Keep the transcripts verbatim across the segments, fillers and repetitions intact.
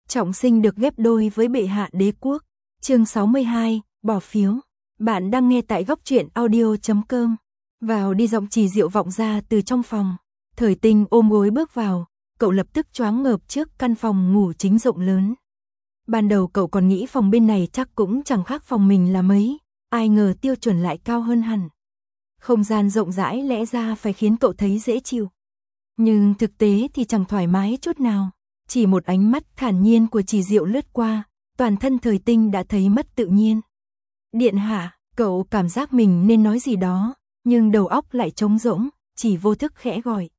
trọng sinh được ghép đôi với bệ hạ đế quốc. Chương sáu mươi hai, bỏ phiếu. Bạn đang nghe tại góc truyện audio chấm com. Vào đi giọng Trì Diệu vọng ra từ trong phòng. Thời Tinh ôm gối bước vào, cậu lập tức choáng ngợp trước căn phòng ngủ chính rộng lớn. Ban đầu cậu còn nghĩ phòng bên này chắc cũng chẳng khác phòng mình là mấy, ai ngờ tiêu chuẩn lại cao hơn hẳn. Không gian rộng rãi lẽ ra phải khiến cậu thấy dễ chịu. Nhưng thực tế thì chẳng thoải mái chút nào. Chỉ một ánh mắt thản nhiên của Trì Diệu lướt qua, toàn thân Thời Tinh đã thấy mất tự nhiên. Điện hạ, cậu cảm giác mình nên nói gì đó, nhưng đầu óc lại trống rỗng, chỉ vô thức khẽ gọi.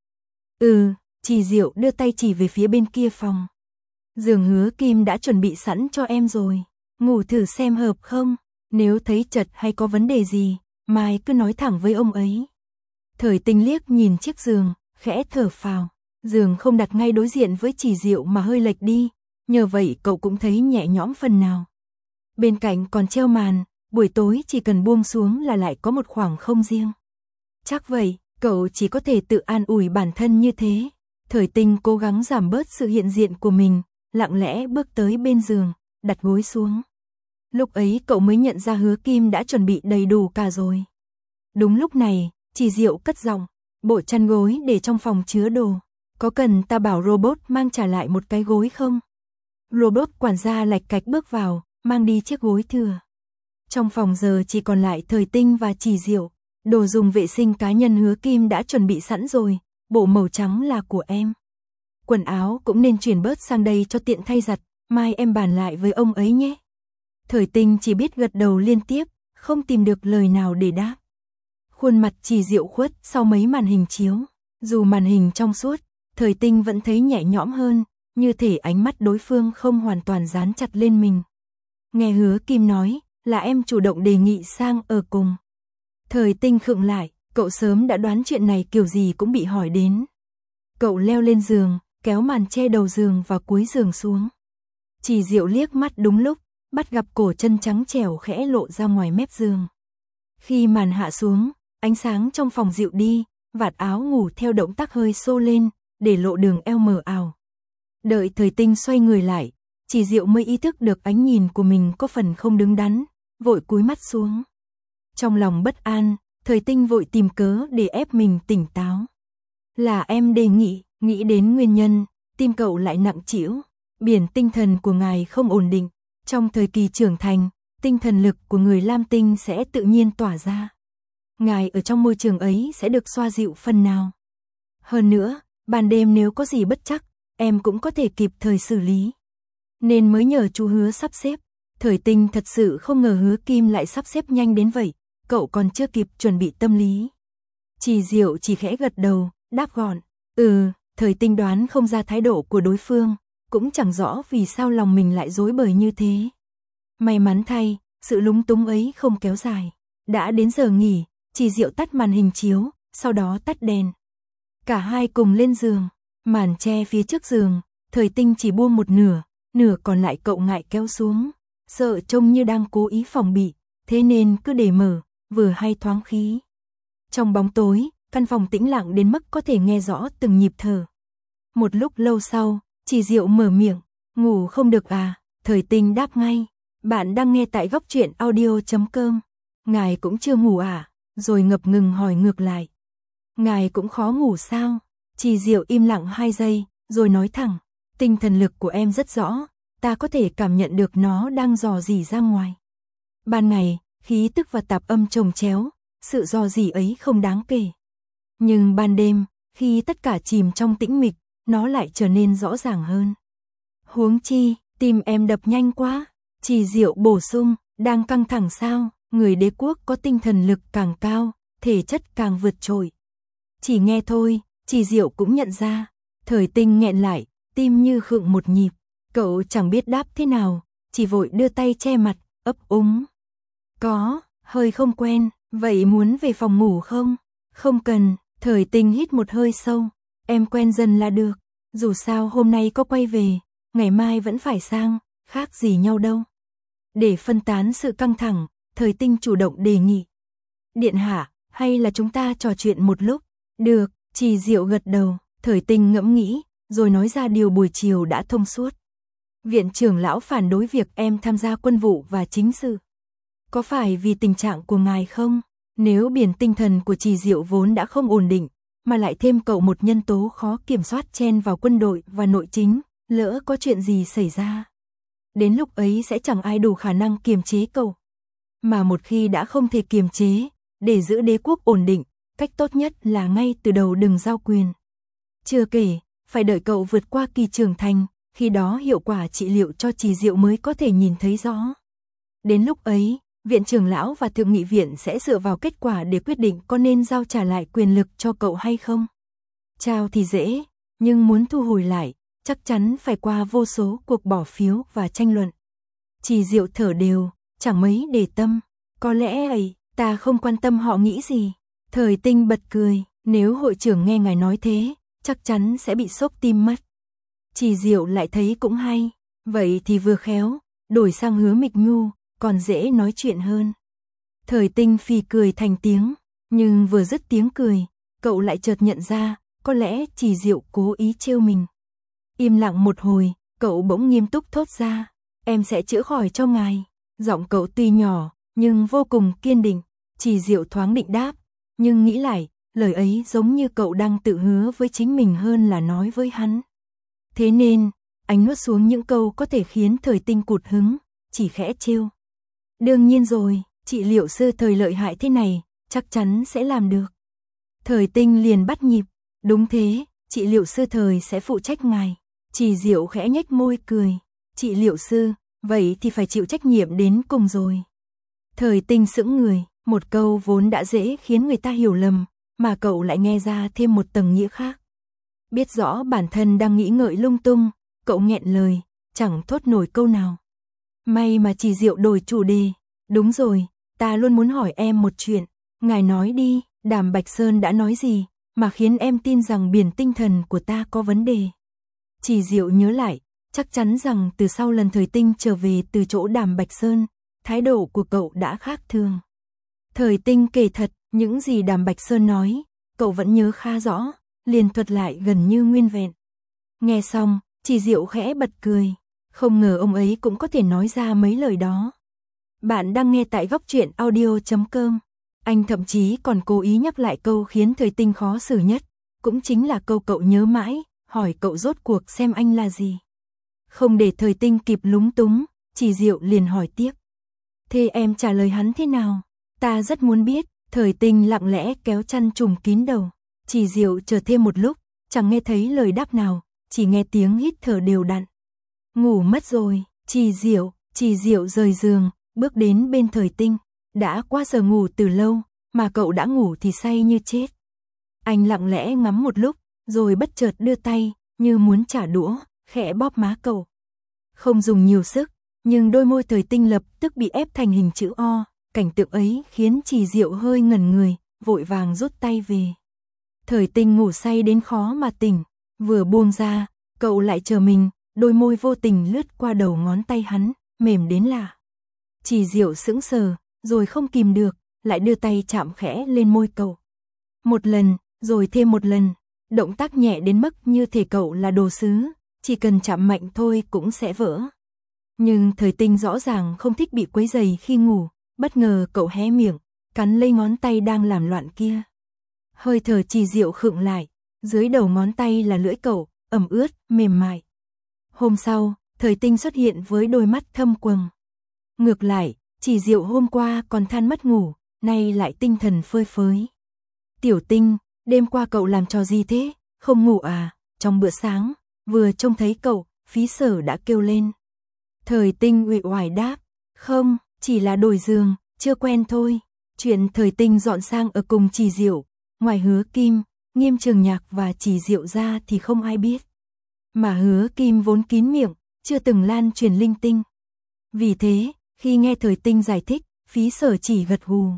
Ừ, Trì Diệu đưa tay chỉ về phía bên kia phòng. Giường Hứa Kim đã chuẩn bị sẵn cho em rồi, ngủ thử xem hợp không, nếu thấy chật hay có vấn đề gì, mai cứ nói thẳng với ông ấy. Thời Tinh liếc nhìn chiếc giường, khẽ thở phào, giường không đặt ngay đối diện với Trì Diệu mà hơi lệch đi, nhờ vậy cậu cũng thấy nhẹ nhõm phần nào. Bên cạnh còn treo màn, buổi tối chỉ cần buông xuống là lại có một khoảng không riêng. Chắc vậy, cậu chỉ có thể tự an ủi bản thân như thế. Thời Tinh cố gắng giảm bớt sự hiện diện của mình, lặng lẽ bước tới bên giường, đặt gối xuống. Lúc ấy cậu mới nhận ra Hứa Kim đã chuẩn bị đầy đủ cả rồi. Đúng lúc này, Trì Diệu cất giọng, bộ chăn gối để trong phòng chứa đồ. Có cần ta bảo robot mang trả lại một cái gối không? Robot quản gia lạch cạch bước vào, mang đi chiếc gối thừa. Trong phòng giờ chỉ còn lại Thời Tinh và Trì Diệu. Đồ dùng vệ sinh cá nhân Hứa Kim đã chuẩn bị sẵn rồi, bộ màu trắng là của em. Quần áo cũng nên chuyển bớt sang đây cho tiện thay giặt, mai em bàn lại với ông ấy nhé. Thời Tinh chỉ biết gật đầu liên tiếp, không tìm được lời nào để đáp. Khuôn mặt Trì Diệu khuất sau mấy màn hình chiếu, dù màn hình trong suốt, Thời Tinh vẫn thấy nhẹ nhõm hơn, như thể ánh mắt đối phương không hoàn toàn dán chặt lên mình. Nghe Hứa Kim nói, là em chủ động đề nghị sang ở cùng. Thời Tinh khựng lại, cậu sớm đã đoán chuyện này kiểu gì cũng bị hỏi đến. Cậu leo lên giường, kéo màn che đầu giường và cuối giường xuống. Trì Diệu liếc mắt đúng lúc, bắt gặp cổ chân trắng trẻo khẽ lộ ra ngoài mép giường. Khi màn hạ xuống, ánh sáng trong phòng dịu đi, vạt áo ngủ theo động tác hơi xô lên, để lộ đường eo mờ ảo. Đợi Thời Tinh xoay người lại, Trì Diệu mới ý thức được ánh nhìn của mình có phần không đứng đắn, vội cúi mắt xuống. Trong lòng bất an, Thời Tinh vội tìm cớ để ép mình tỉnh táo. Là em đề nghị, nghĩ đến nguyên nhân, tim cậu lại nặng trĩu. Biển tinh thần của ngài không ổn định. Trong thời kỳ trưởng thành, tinh thần lực của người Lam Tinh sẽ tự nhiên tỏa ra. Ngài ở trong môi trường ấy sẽ được xoa dịu phần nào. Hơn nữa, ban đêm nếu có gì bất trắc, em cũng có thể kịp thời xử lý. Nên mới nhờ chú Hứa sắp xếp. Thời Tinh thật sự không ngờ Hứa Kim lại sắp xếp nhanh đến vậy, cậu còn chưa kịp chuẩn bị tâm lý. Trì Diệu chỉ khẽ gật đầu, đáp gọn, ừ. Thời Tinh đoán không ra thái độ của đối phương, cũng chẳng rõ vì sao lòng mình lại rối bời như thế. May mắn thay, sự lúng túng ấy không kéo dài. Đã đến giờ nghỉ, Trì Diệu tắt màn hình chiếu, sau đó tắt đèn. Cả hai cùng lên giường, màn che phía trước giường, Thời Tinh chỉ buông một nửa, nửa còn lại cậu ngại kéo xuống, sợ trông như đang cố ý phòng bị, thế nên cứ để mở, vừa hay thoáng khí. Trong bóng tối, căn phòng tĩnh lặng đến mức có thể nghe rõ từng nhịp thở. Một lúc lâu sau, Trì Diệu mở miệng, ngủ không được à? Thời Tinh đáp ngay, bạn đang nghe tại góc truyện audio chấm com. Ngài cũng chưa ngủ à? Rồi ngập ngừng hỏi ngược lại. Ngài cũng khó ngủ sao? Trì Diệu im lặng hai giây, rồi nói thẳng, tinh thần lực của em rất rõ, ta có thể cảm nhận được nó đang dò dỉ ra ngoài. Ban ngày, khí tức và tạp âm chồng chéo, sự dò dỉ ấy không đáng kể. Nhưng ban đêm, khi tất cả chìm trong tĩnh mịch, nó lại trở nên rõ ràng hơn. Huống chi, tim em đập nhanh quá. Trì Diệu bổ sung, đang căng thẳng sao? Người đế quốc có tinh thần lực càng cao, thể chất càng vượt trội. Chỉ nghe thôi, Trì Diệu cũng nhận ra. Thời Tinh nghẹn lại, tim như khựng một nhịp. Cậu chẳng biết đáp thế nào, chỉ vội đưa tay che mặt, ấp úng. Có, hơi không quen, vậy muốn về phòng ngủ không? Không cần. Thời Tinh hít một hơi sâu, em quen dần là được, dù sao hôm nay có quay về, ngày mai vẫn phải sang, khác gì nhau đâu. Để phân tán sự căng thẳng, Thời Tinh chủ động đề nghị. Điện hạ, hay là chúng ta trò chuyện một lúc? Được, Trì Diệu gật đầu, Thời Tinh ngẫm nghĩ, rồi nói ra điều buổi chiều đã thông suốt. Viện trưởng lão phản đối việc em tham gia quân vụ và chính sự. Có phải vì tình trạng của ngài không? Nếu biển tinh thần của Trì Diệu vốn đã không ổn định, mà lại thêm cậu một nhân tố khó kiểm soát chen vào quân đội và nội chính, lỡ có chuyện gì xảy ra. Đến lúc ấy sẽ chẳng ai đủ khả năng kiềm chế cậu. Mà một khi đã không thể kiềm chế, để giữ đế quốc ổn định, cách tốt nhất là ngay từ đầu đừng giao quyền. Chưa kể, phải đợi cậu vượt qua kỳ trưởng thành, khi đó hiệu quả trị liệu cho Trì Diệu mới có thể nhìn thấy rõ. Đến lúc ấy, viện trưởng lão và thượng nghị viện sẽ dựa vào kết quả để quyết định có nên giao trả lại quyền lực cho cậu hay không. Trao thì dễ, nhưng muốn thu hồi lại, chắc chắn phải qua vô số cuộc bỏ phiếu và tranh luận. Trì Diệu thở đều, chẳng mấy để tâm. Có lẽ ấy, ta không quan tâm họ nghĩ gì. Thời Tinh bật cười, nếu hội trưởng nghe ngài nói thế, chắc chắn sẽ bị sốc tim mất. Trì Diệu lại thấy cũng hay, vậy thì vừa khéo, đổi sang Hứa Mịch Nhu, còn dễ nói chuyện hơn. Thời Tinh phì cười thành tiếng, nhưng vừa dứt tiếng cười, cậu lại chợt nhận ra, có lẽ Trì Diệu cố ý trêu mình. Im lặng một hồi, cậu bỗng nghiêm túc thốt ra, em sẽ chữa khỏi cho ngài. Giọng cậu tuy nhỏ, nhưng vô cùng kiên định. Trì Diệu thoáng định đáp, nhưng nghĩ lại, lời ấy giống như cậu đang tự hứa với chính mình hơn là nói với hắn. Thế nên, anh nuốt xuống những câu có thể khiến Thời Tinh cụt hứng, chỉ khẽ trêu. Đương nhiên rồi, trị liệu sư Thời lợi hại thế này, chắc chắn sẽ làm được. Thời Tinh liền bắt nhịp, đúng thế, trị liệu sư Thời sẽ phụ trách ngài. Trì Diệu khẽ nhếch môi cười, trị liệu sư, vậy thì phải chịu trách nhiệm đến cùng rồi. Thời Tinh sững người, một câu vốn đã dễ khiến người ta hiểu lầm, mà cậu lại nghe ra thêm một tầng nghĩa khác. Biết rõ bản thân đang nghĩ ngợi lung tung, cậu nghẹn lời, chẳng thốt nổi câu nào. May mà Trì Diệu đổi chủ đề, đúng rồi, ta luôn muốn hỏi em một chuyện, ngài nói đi, Đàm Bạch Sơn đã nói gì, mà khiến em tin rằng biển tinh thần của ta có vấn đề. Trì Diệu nhớ lại, chắc chắn rằng từ sau lần Thời Tinh trở về từ chỗ Đàm Bạch Sơn, thái độ của cậu đã khác thường. Thời Tinh kể thật, những gì Đàm Bạch Sơn nói, cậu vẫn nhớ khá rõ, liền thuật lại gần như nguyên vẹn. Nghe xong, Trì Diệu khẽ bật cười, không ngờ ông ấy cũng có thể nói ra mấy lời đó. Bạn đang nghe tại góc truyện audio chấm com. Anh thậm chí còn cố ý nhắc lại câu khiến Thời Tinh khó xử nhất, cũng chính là câu cậu nhớ mãi, hỏi cậu rốt cuộc xem anh là gì. Không để Thời Tinh kịp lúng túng, Trì Diệu liền hỏi tiếp. Thế em trả lời hắn thế nào? Ta rất muốn biết. Thời Tinh lặng lẽ kéo chăn trùm kín đầu. Trì Diệu chờ thêm một lúc, chẳng nghe thấy lời đáp nào, chỉ nghe tiếng hít thở đều đặn. Ngủ mất rồi, Trì Diệu, Trì Diệu rời giường, bước đến bên Thời Tinh. Đã qua giờ ngủ từ lâu, mà cậu đã ngủ thì say như chết. Anh lặng lẽ ngắm một lúc, rồi bất chợt đưa tay, như muốn trả đũa, khẽ bóp má cậu. Không dùng nhiều sức, nhưng đôi môi Thời Tinh lập tức bị ép thành hình chữ O. Cảnh tượng ấy khiến Trì Diệu hơi ngẩn người, vội vàng rút tay về. Thời Tinh ngủ say đến khó mà tỉnh, vừa buông ra, cậu lại chờ mình, đôi môi vô tình lướt qua đầu ngón tay hắn, mềm đến lạ. Trì Diệu sững sờ, rồi không kìm được, lại đưa tay chạm khẽ lên môi cậu. Một lần, rồi thêm một lần, động tác nhẹ đến mức như thể cậu là đồ sứ, chỉ cần chạm mạnh thôi cũng sẽ vỡ. Nhưng Thời Tinh rõ ràng không thích bị quấy rầy khi ngủ, bất ngờ cậu hé miệng, cắn lấy ngón tay đang làm loạn kia. Hơi thở Trì Diệu khựng lại, dưới đầu ngón tay là lưỡi cậu, ẩm ướt, mềm mại. Hôm sau, Thời Tinh xuất hiện với đôi mắt thâm quầng. Ngược lại, Trì Diệu hôm qua còn than mất ngủ, nay lại tinh thần phơi phới. Tiểu Tinh, đêm qua cậu làm trò gì thế, không ngủ à? Trong bữa sáng, vừa trông thấy cậu, Phí Sở đã kêu lên. Thời Tinh uể oải đáp, không, chỉ là đổi giường, chưa quen thôi. Chuyện Thời Tinh dọn sang ở cùng Trì Diệu, ngoài Hứa Kim, Nghiêm Trường Nhạc và Trì Diệu ra thì không ai biết. Mà Hứa Kim vốn kín miệng, chưa từng lan truyền linh tinh. Vì thế, khi nghe Thời Tinh giải thích, Phí Sở chỉ gật gù.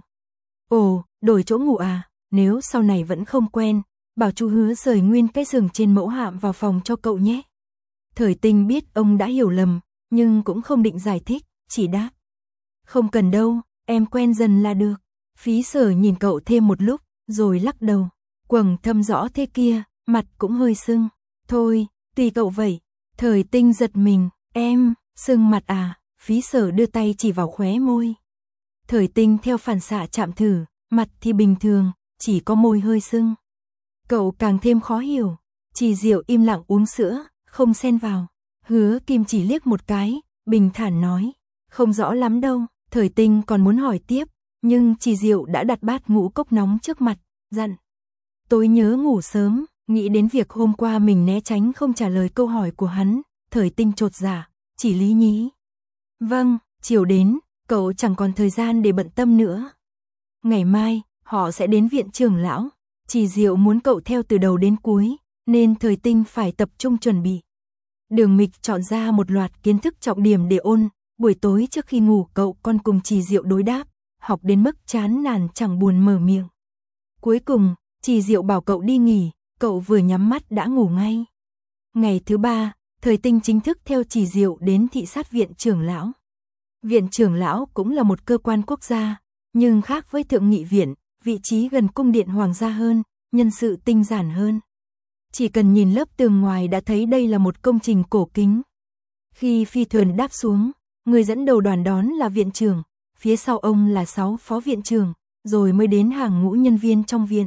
Ồ, đổi chỗ ngủ à, nếu sau này vẫn không quen, bảo chú Hứa rời nguyên cái giường trên mẫu hạm vào phòng cho cậu nhé. Thời Tinh biết ông đã hiểu lầm, nhưng cũng không định giải thích, chỉ đáp. Không cần đâu, em quen dần là được. Phí Sở nhìn cậu thêm một lúc, rồi lắc đầu. Quầng thâm rõ thế kia, mặt cũng hơi sưng. Thôi, tùy cậu vậy. Thời Tinh giật mình, Em, sưng mặt à? Phí Sở đưa tay chỉ vào khóe môi. Thời Tinh theo phản xạ chạm thử, mặt thì bình thường, chỉ có môi hơi sưng. Cậu càng thêm khó hiểu. Trì Diệu im lặng uống sữa, không xen vào. Hứa Kim chỉ liếc một cái, bình thản nói, không rõ lắm đâu. Thời Tinh còn muốn hỏi tiếp, nhưng Trì Diệu đã đặt bát ngũ cốc nóng trước mặt, dặn. Tối nhớ ngủ sớm, nghĩ đến việc hôm qua mình né tránh không trả lời câu hỏi của hắn, Thời Tinh chột dạ, chỉ lý nhí. Vâng, chiều đến, cậu chẳng còn thời gian để bận tâm nữa. Ngày mai, họ sẽ đến viện trưởng lão. Trì Diệu muốn cậu theo từ đầu đến cuối, nên Thời Tinh phải tập trung chuẩn bị. Đường Mịch chọn ra một loạt kiến thức trọng điểm để ôn, buổi tối trước khi ngủ cậu còn cùng Trì Diệu đối đáp, học đến mức chán nản chẳng buồn mở miệng. Cuối cùng, Trì Diệu bảo cậu đi nghỉ, cậu vừa nhắm mắt đã ngủ ngay. Ngày thứ ba, Thời Tinh chính thức theo Trì Diệu đến thị sát viện trưởng lão. Viện trưởng lão cũng là một cơ quan quốc gia, nhưng khác với thượng nghị viện, vị trí gần cung điện hoàng gia hơn, nhân sự tinh giản hơn. Chỉ cần nhìn lớp tường ngoài đã thấy đây là một công trình cổ kính. Khi phi thuyền đáp xuống, người dẫn đầu đoàn đón là viện trưởng, phía sau ông là sáu phó viện trưởng, rồi mới đến hàng ngũ nhân viên trong viện.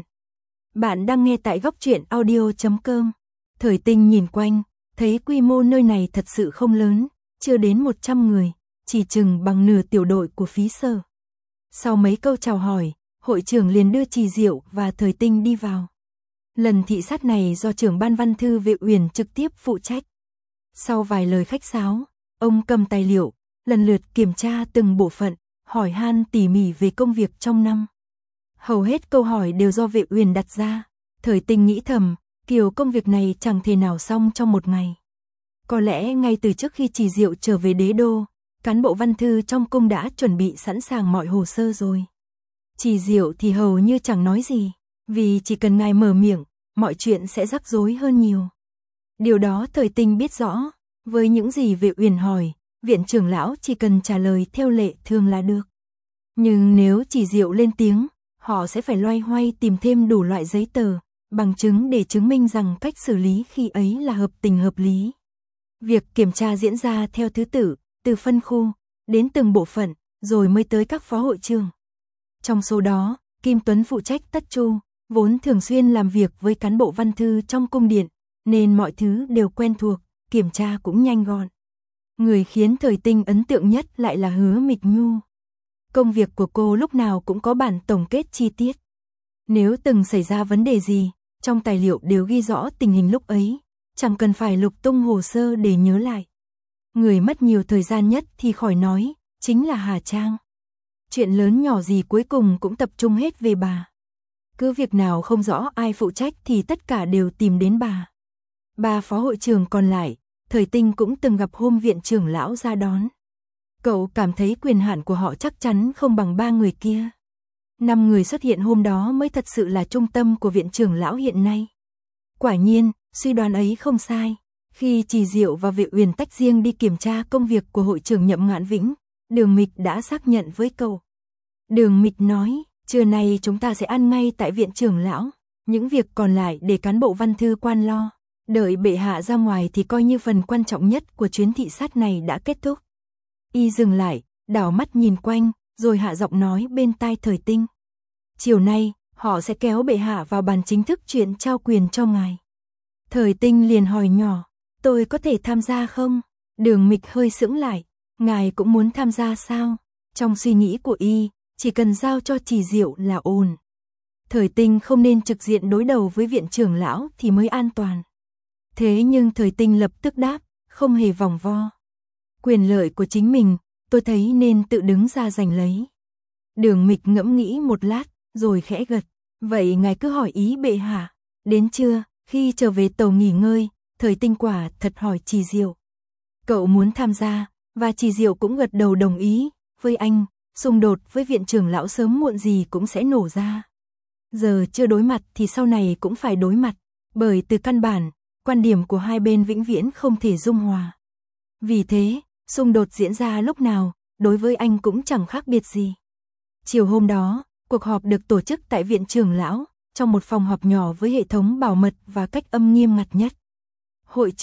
Bạn đang nghe tại góc truyện audio chấm com. Thời Tinh nhìn quanh, thấy quy mô nơi này thật sự không lớn, chưa đến một trăm người, chỉ chừng bằng nửa tiểu đội của Phí Sở. Sau mấy câu chào hỏi, hội trưởng liền đưa Trì Diệu và Thời Tinh đi vào. Lần thị sát này do trưởng ban văn thư Vệ Uyển trực tiếp phụ trách. Sau vài lời khách sáo, ông cầm tài liệu, lần lượt kiểm tra từng bộ phận, hỏi han tỉ mỉ về công việc trong năm. Hầu hết câu hỏi đều do Vệ Uyển đặt ra. Thời Tinh nghĩ thầm, kiểu công việc này chẳng thể nào xong trong một ngày. Có lẽ ngay từ trước khi Trì Diệu trở về đế đô, cán bộ văn thư trong cung đã chuẩn bị sẵn sàng mọi hồ sơ rồi. Trì Diệu thì hầu như chẳng nói gì, vì chỉ cần ngài mở miệng, mọi chuyện sẽ rắc rối hơn nhiều. Điều đó Thời Tinh biết rõ, với những gì Vệ Uyển hỏi, viện trưởng lão chỉ cần trả lời theo lệ thường là được. Nhưng nếu Trì Diệu lên tiếng, họ sẽ phải loay hoay tìm thêm đủ loại giấy tờ, bằng chứng để chứng minh rằng cách xử lý khi ấy là hợp tình hợp lý. Việc kiểm tra diễn ra theo thứ tự, từ phân khu, đến từng bộ phận, rồi mới tới các phó hội trưởng. Trong số đó, Kim Tuấn phụ trách tất chu, vốn thường xuyên làm việc với cán bộ văn thư trong cung điện, nên mọi thứ đều quen thuộc, kiểm tra cũng nhanh gọn. Người khiến Thời Tinh ấn tượng nhất lại là Hứa Mịch Nhu. Công việc của cô lúc nào cũng có bản tổng kết chi tiết. Nếu từng xảy ra vấn đề gì, trong tài liệu đều ghi rõ tình hình lúc ấy, chẳng cần phải lục tung hồ sơ để nhớ lại. Người mất nhiều thời gian nhất thì khỏi nói, chính là Hà Trang. Chuyện lớn nhỏ gì cuối cùng cũng tập trung hết về bà. Cứ việc nào không rõ ai phụ trách thì tất cả đều tìm đến bà. Ba phó hội trưởng còn lại, Thời Tinh cũng từng gặp hôm viện trưởng lão ra đón. Cậu cảm thấy quyền hạn của họ chắc chắn không bằng ba người kia. Năm người xuất hiện hôm đó mới thật sự là trung tâm của viện trưởng lão hiện nay. Quả nhiên, suy đoán ấy không sai. Khi Trì Diệu và Vệ Uyển tách riêng đi kiểm tra công việc của hội trưởng Nhậm Ngạn Vĩnh, Đường Mịch đã xác nhận với cậu. Đường Mịch nói, trưa nay chúng ta sẽ ăn ngay tại viện trưởng lão, những việc còn lại để cán bộ văn thư quan lo. Đợi bệ hạ ra ngoài thì coi như phần quan trọng nhất của chuyến thị sát này đã kết thúc. Y dừng lại, đảo mắt nhìn quanh, rồi hạ giọng nói bên tai Thời Tinh. Chiều nay, họ sẽ kéo bệ hạ vào bàn chính thức chuyện trao quyền cho ngài. Thời Tinh liền hỏi nhỏ, tôi có thể tham gia không? Đường Mịch hơi sững lại, ngài cũng muốn tham gia sao? Trong suy nghĩ của y, chỉ cần giao cho Trì Diệu là ổn. Thời Tinh không nên trực diện đối đầu với viện trưởng lão thì mới an toàn. Thế nhưng Thời Tinh lập tức đáp, không hề vòng vo. Quyền lợi của chính mình, tôi thấy nên tự đứng ra giành lấy. Đường Mịch ngẫm nghĩ một lát, rồi khẽ gật. Vậy ngài cứ hỏi ý bệ hạ. Đến trưa, khi trở về tàu nghỉ ngơi, Thời Tinh quả thật hỏi Trì Diệu. Cậu muốn tham gia, và Trì Diệu cũng gật đầu đồng ý. Với anh, xung đột với viện trưởng lão sớm muộn gì cũng sẽ nổ ra. Giờ chưa đối mặt thì sau này cũng phải đối mặt, bởi từ căn bản, quan điểm của hai bên vĩnh viễn không thể dung hòa. Vì thế, xung đột diễn ra lúc nào, đối với anh cũng chẳng khác biệt gì. Chiều hôm đó, cuộc họp được tổ chức tại viện trưởng lão, trong một phòng họp nhỏ với hệ thống bảo mật và cách âm nghiêm ngặt nhất. Hội trưởng,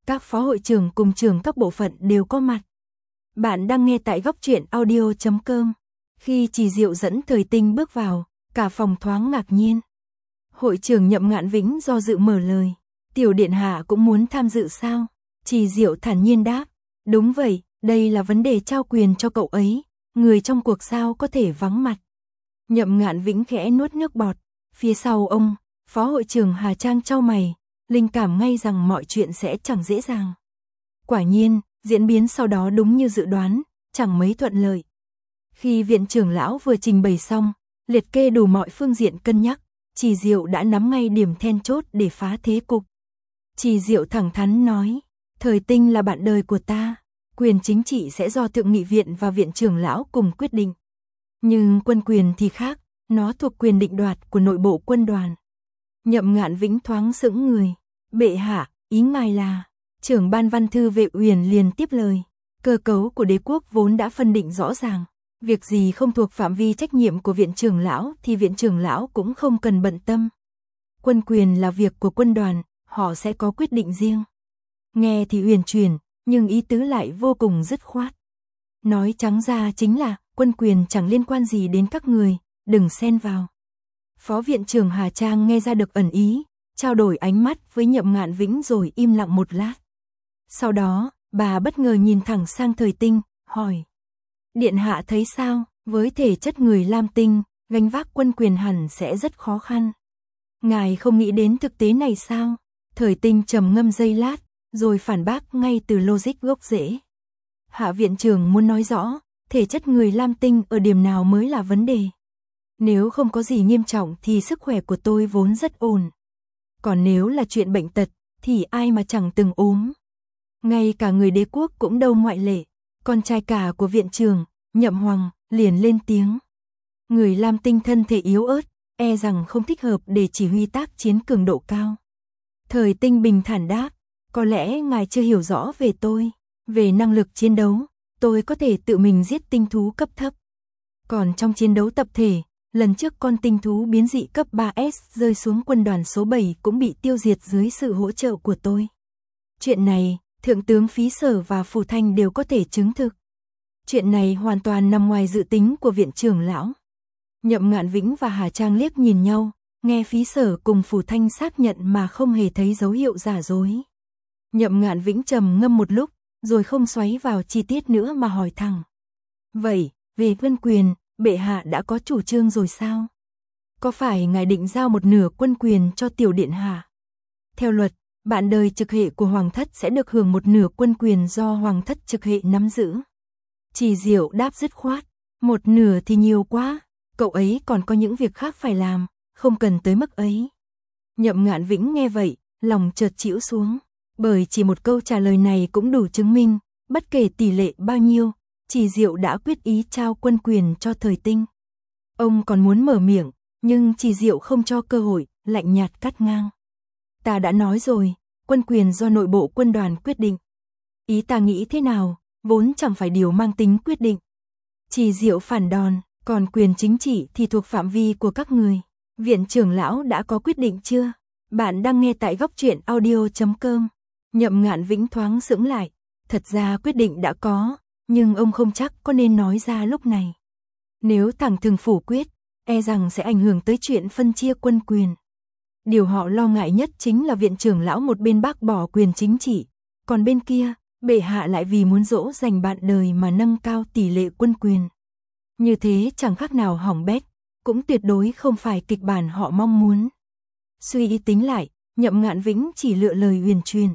các phó hội trưởng cùng trưởng các bộ phận đều có mặt. Bạn đang nghe tại góc truyện audio chấm com. Khi Trì Diệu dẫn Thời Tinh bước vào, cả phòng thoáng ngạc nhiên. Hội trưởng Nhậm Ngạn Vĩnh do dự mở lời. Tiểu điện hạ cũng muốn tham dự sao? Trì Diệu thản nhiên đáp. Đúng vậy, đây là vấn đề trao quyền cho cậu ấy. Người trong cuộc sao có thể vắng mặt. Nhậm Ngạn Vĩnh khẽ nuốt nước bọt. Phía sau ông, phó hội trưởng Hà Trang chau mày. Linh cảm ngay rằng mọi chuyện sẽ chẳng dễ dàng. Quả nhiên, diễn biến sau đó đúng như dự đoán, chẳng mấy thuận lợi. Khi viện trưởng lão vừa trình bày xong, liệt kê đủ mọi phương diện cân nhắc, Trì Diệu đã nắm ngay điểm then chốt để phá thế cục. Trì Diệu thẳng thắn nói, Thời Tinh là bạn đời của ta, quyền chính trị sẽ do Thượng nghị viện và viện trưởng lão cùng quyết định. Nhưng quân quyền thì khác, nó thuộc quyền định đoạt của nội bộ quân đoàn. Nhậm Ngạn Vĩnh thoáng sững người. Bệ hạ, ý ngài là... Trưởng ban văn thư Vệ Uyển liền tiếp lời. Cơ cấu của đế quốc vốn đã phân định rõ ràng. Việc gì không thuộc phạm vi trách nhiệm của viện trưởng lão thì viện trưởng lão cũng không cần bận tâm. Quân quyền là việc của quân đoàn, họ sẽ có quyết định riêng. Nghe thì uyển chuyển, nhưng ý tứ lại vô cùng dứt khoát. Nói trắng ra chính là quân quyền chẳng liên quan gì đến các người, đừng xen vào. Phó viện trưởng Hà Trang nghe ra được ẩn ý, trao đổi ánh mắt với Nhậm Ngạn Vĩnh rồi im lặng một lát. Sau đó, bà bất ngờ nhìn thẳng sang Thời Tinh, hỏi. Điện hạ thấy sao, với thể chất người Lam Tinh, gánh vác quân quyền hẳn sẽ rất khó khăn. Ngài không nghĩ đến thực tế này sao? Thời Tinh trầm ngâm giây lát, rồi phản bác ngay từ logic gốc rễ. Hạ viện trưởng muốn nói rõ, thể chất người Lam Tinh ở điểm nào mới là vấn đề. Nếu không có gì nghiêm trọng thì sức khỏe của tôi vốn rất ổn. Còn nếu là chuyện bệnh tật, thì ai mà chẳng từng ốm. Ngay cả người đế quốc cũng đâu ngoại lệ. Con trai cả của viện trưởng, Nhậm Hoàng, liền lên tiếng. Người Lam Tinh thân thể yếu ớt, e rằng không thích hợp để chỉ huy tác chiến cường độ cao. Thời Tinh bình thản đáp, có lẽ ngài chưa hiểu rõ về tôi. Về năng lực chiến đấu, tôi có thể tự mình giết tinh thú cấp thấp. Còn trong chiến đấu tập thể, lần trước con tinh thú biến dị cấp ba S rơi xuống quân đoàn số bảy cũng bị tiêu diệt dưới sự hỗ trợ của tôi. Chuyện này, Thượng tướng Phí Sở và Phù Thanh đều có thể chứng thực. Chuyện này hoàn toàn nằm ngoài dự tính của viện trưởng lão. Nhậm Ngạn Vĩnh và Hà Trang liếc nhìn nhau, nghe Phí Sở cùng Phù Thanh xác nhận mà không hề thấy dấu hiệu giả dối. Nhậm Ngạn Vĩnh trầm ngâm một lúc, rồi không xoáy vào chi tiết nữa mà hỏi thẳng. Vậy, về quân quyền, bệ hạ đã có chủ trương rồi sao? Có phải ngài định giao một nửa quân quyền cho tiểu điện hạ? Theo luật, bạn đời trực hệ của hoàng thất sẽ được hưởng một nửa quân quyền do hoàng thất trực hệ nắm giữ. Trì Diệu đáp dứt khoát, một nửa thì nhiều quá, cậu ấy còn có những việc khác phải làm, không cần tới mức ấy. Nhậm Ngạn Vĩnh nghe vậy, lòng chợt chĩu xuống, bởi chỉ một câu trả lời này cũng đủ chứng minh, bất kể tỷ lệ bao nhiêu, Trì Diệu đã quyết ý trao quân quyền cho Thời Tinh. Ông còn muốn mở miệng, nhưng Trì Diệu không cho cơ hội, lạnh nhạt cắt ngang. Ta đã nói rồi, quân quyền do nội bộ quân đoàn quyết định. Ý ta nghĩ thế nào, vốn chẳng phải điều mang tính quyết định. Trì Diệu phản đòn, còn quyền chính trị thì thuộc phạm vi của các người. Viện trưởng lão đã có quyết định chưa? Bạn đang nghe tại góc truyện audio chấm com. Nhậm Ngạn Vĩnh thoáng sững lại. Thật ra quyết định đã có, nhưng ông không chắc có nên nói ra lúc này. Nếu thẳng thừng phủ quyết, e rằng sẽ ảnh hưởng tới chuyện phân chia quân quyền. Điều họ lo ngại nhất chính là viện trưởng lão một bên bác bỏ quyền chính trị, còn bên kia, bệ hạ lại vì muốn dỗ dành bạn đời mà nâng cao tỷ lệ quân quyền. Như thế chẳng khác nào hỏng bét, cũng tuyệt đối không phải kịch bản họ mong muốn. Suy ý tính lại, Nhậm Ngạn Vĩnh chỉ lựa lời huyền truyền.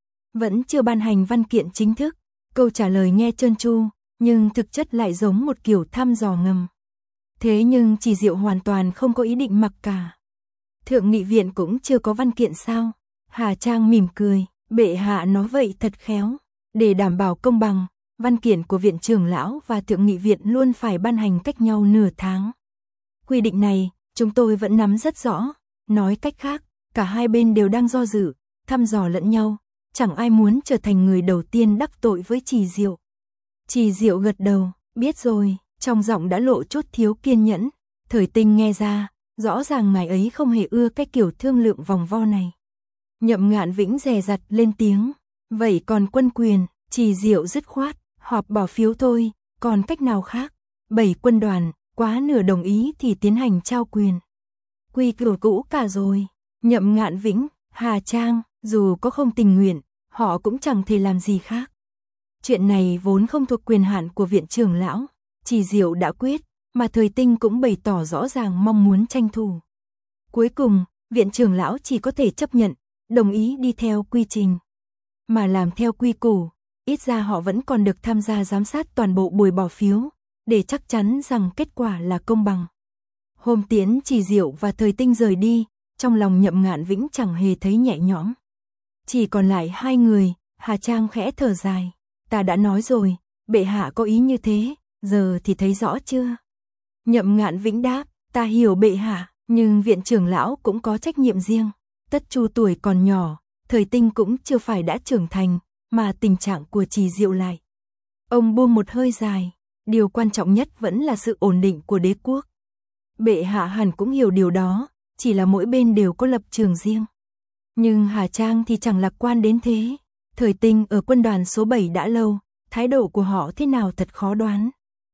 Vẫn chưa ban hành văn kiện chính thức, câu trả lời nghe trơn tru, nhưng thực chất lại giống một kiểu thăm dò ngầm. Thế nhưng Trì Diệu hoàn toàn không có ý định mặc cả. Thượng nghị viện cũng chưa có văn kiện sao? Hà Trang mỉm cười, bệ hạ nói vậy thật khéo. Để đảm bảo công bằng, văn kiện của viện trưởng lão và thượng nghị viện luôn phải ban hành cách nhau nửa tháng. Quy định này, chúng tôi vẫn nắm rất rõ. Nói cách khác, cả hai bên đều đang do dự, thăm dò lẫn nhau. Chẳng ai muốn trở thành người đầu tiên đắc tội với Trì Diệu. Trì Diệu gật đầu, biết rồi, trong giọng đã lộ chút thiếu kiên nhẫn. Thời Tinh nghe ra, rõ ràng ngài ấy không hề ưa cái kiểu thương lượng vòng vo này. Nhậm Ngạn Vĩnh dè dặt lên tiếng, Vậy còn quân quyền, Trì Diệu dứt khoát, họp bỏ phiếu thôi, còn cách nào khác. Bảy quân đoàn, quá nửa đồng ý thì tiến hành trao quyền. Quy củ cũ cả rồi, Nhậm Ngạn Vĩnh, Hà Trang, dù có không tình nguyện, họ cũng chẳng thể làm gì khác. Chuyện này vốn không thuộc quyền hạn của viện trưởng lão, Trì Diệu đã quyết, mà Thời Tinh cũng bày tỏ rõ ràng mong muốn tranh thủ. Cuối cùng, viện trưởng lão chỉ có thể chấp nhận, đồng ý đi theo quy trình. Mà làm theo quy củ, ít ra họ vẫn còn được tham gia giám sát toàn bộ buổi bỏ phiếu, để chắc chắn rằng kết quả là công bằng. Hôm tiễn Trì Diệu và Thời Tinh rời đi, trong lòng Nhậm Ngạn Vĩnh chẳng hề thấy nhẹ nhõm. Chỉ còn lại hai người, Hà Trang khẽ thở dài. Ta đã nói rồi, bệ hạ có ý như thế, giờ thì thấy rõ chưa? Nhậm Ngạn Vĩnh đáp, ta hiểu bệ hạ, nhưng viện trưởng lão cũng có trách nhiệm riêng. Tất Chu tuổi còn nhỏ, Thời Tinh cũng chưa phải đã trưởng thành, mà tình trạng của Trì Diệu lại. Ông buông một hơi dài, điều quan trọng nhất vẫn là sự ổn định của đế quốc. Bệ hạ hẳn cũng hiểu điều đó, chỉ là mỗi bên đều có lập trường riêng. Nhưng Hà Trang thì chẳng lạc quan đến thế. Thời Tinh ở quân đoàn số bảy đã lâu, thái độ của họ thế nào thật khó đoán.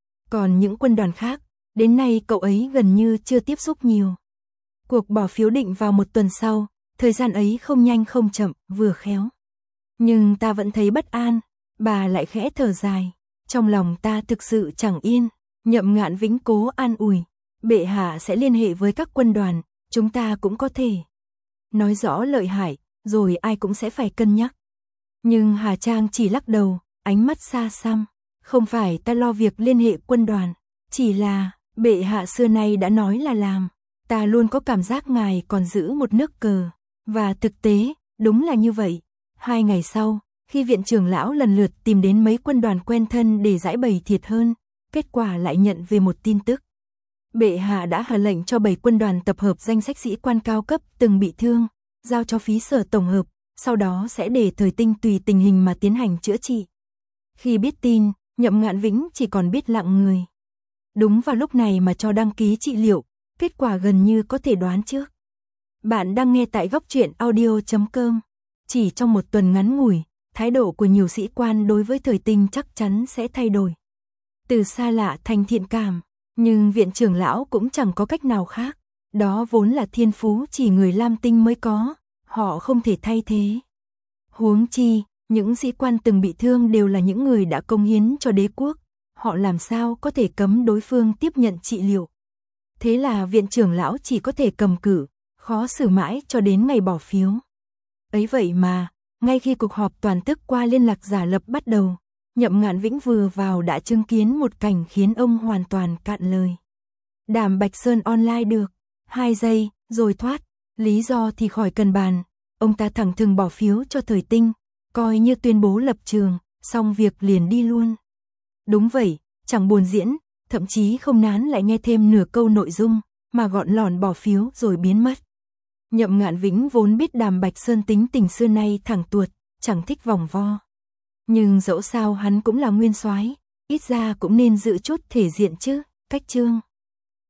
Còn những quân đoàn khác, đến nay cậu ấy gần như chưa tiếp xúc nhiều. Cuộc bỏ phiếu định vào một tuần sau, thời gian ấy không nhanh không chậm, vừa khéo. Nhưng ta vẫn thấy bất an, bà lại khẽ thở dài. Trong lòng ta thực sự chẳng yên. Nhậm Ngạn Vĩnh cố an ủi, bệ hạ sẽ liên hệ với các quân đoàn, chúng ta cũng có thể nói rõ lợi hại, rồi ai cũng sẽ phải cân nhắc. Nhưng Hà Trang chỉ lắc đầu, ánh mắt xa xăm. Không phải ta lo việc liên hệ quân đoàn, chỉ là bệ hạ xưa nay đã nói là làm. Ta luôn có cảm giác ngài còn giữ một nước cờ. Và thực tế, đúng là như vậy. Hai ngày sau, khi viện trưởng lão lần lượt tìm đến mấy quân đoàn quen thân để giải bày thiệt hơn, kết quả lại nhận về một tin tức. Bệ hạ đã hạ lệnh cho bảy quân đoàn tập hợp danh sách sĩ quan cao cấp từng bị thương, giao cho phí sở tổng hợp, sau đó sẽ để Thời Tinh tùy tình hình mà tiến hành chữa trị. Khi biết tin, Nhậm Ngạn Vĩnh chỉ còn biết lặng người. Đúng vào lúc này mà cho đăng ký trị liệu, kết quả gần như có thể đoán trước. Bạn đang nghe tại góc truyện audio chấm com. Chỉ trong một tuần ngắn ngủi, thái độ của nhiều sĩ quan đối với Thời Tinh chắc chắn sẽ thay đổi. Từ xa lạ thành thiện cảm, nhưng viện trưởng lão cũng chẳng có cách nào khác. Đó vốn là thiên phú chỉ người Lam Tinh mới có, họ không thể thay thế. Huống chi, những sĩ quan từng bị thương đều là những người đã công hiến cho đế quốc, họ làm sao có thể cấm đối phương tiếp nhận trị liệu. Thế là viện trưởng lão chỉ có thể cầm cự, khó xử mãi cho đến ngày bỏ phiếu. Ấy vậy mà, ngay khi cuộc họp toàn tức qua liên lạc giả lập bắt đầu, Nhậm Ngạn Vĩnh vừa vào đã chứng kiến một cảnh khiến ông hoàn toàn cạn lời. Đàm Bạch Sơn online được, hai giây, rồi thoát, lý do thì khỏi cần bàn, ông ta thẳng thừng bỏ phiếu cho Thời Tinh, coi như tuyên bố lập trường, xong việc liền đi luôn. Đúng vậy, chẳng buồn diễn, thậm chí không nán lại nghe thêm nửa câu nội dung, mà gọn lỏn bỏ phiếu rồi biến mất. Nhậm Ngạn Vĩnh vốn biết Đàm Bạch Sơn tính tình xưa nay thẳng tuột, chẳng thích vòng vo. Nhưng dẫu sao hắn cũng là nguyên soái, ít ra cũng nên giữ chút thể diện chứ, cách chương.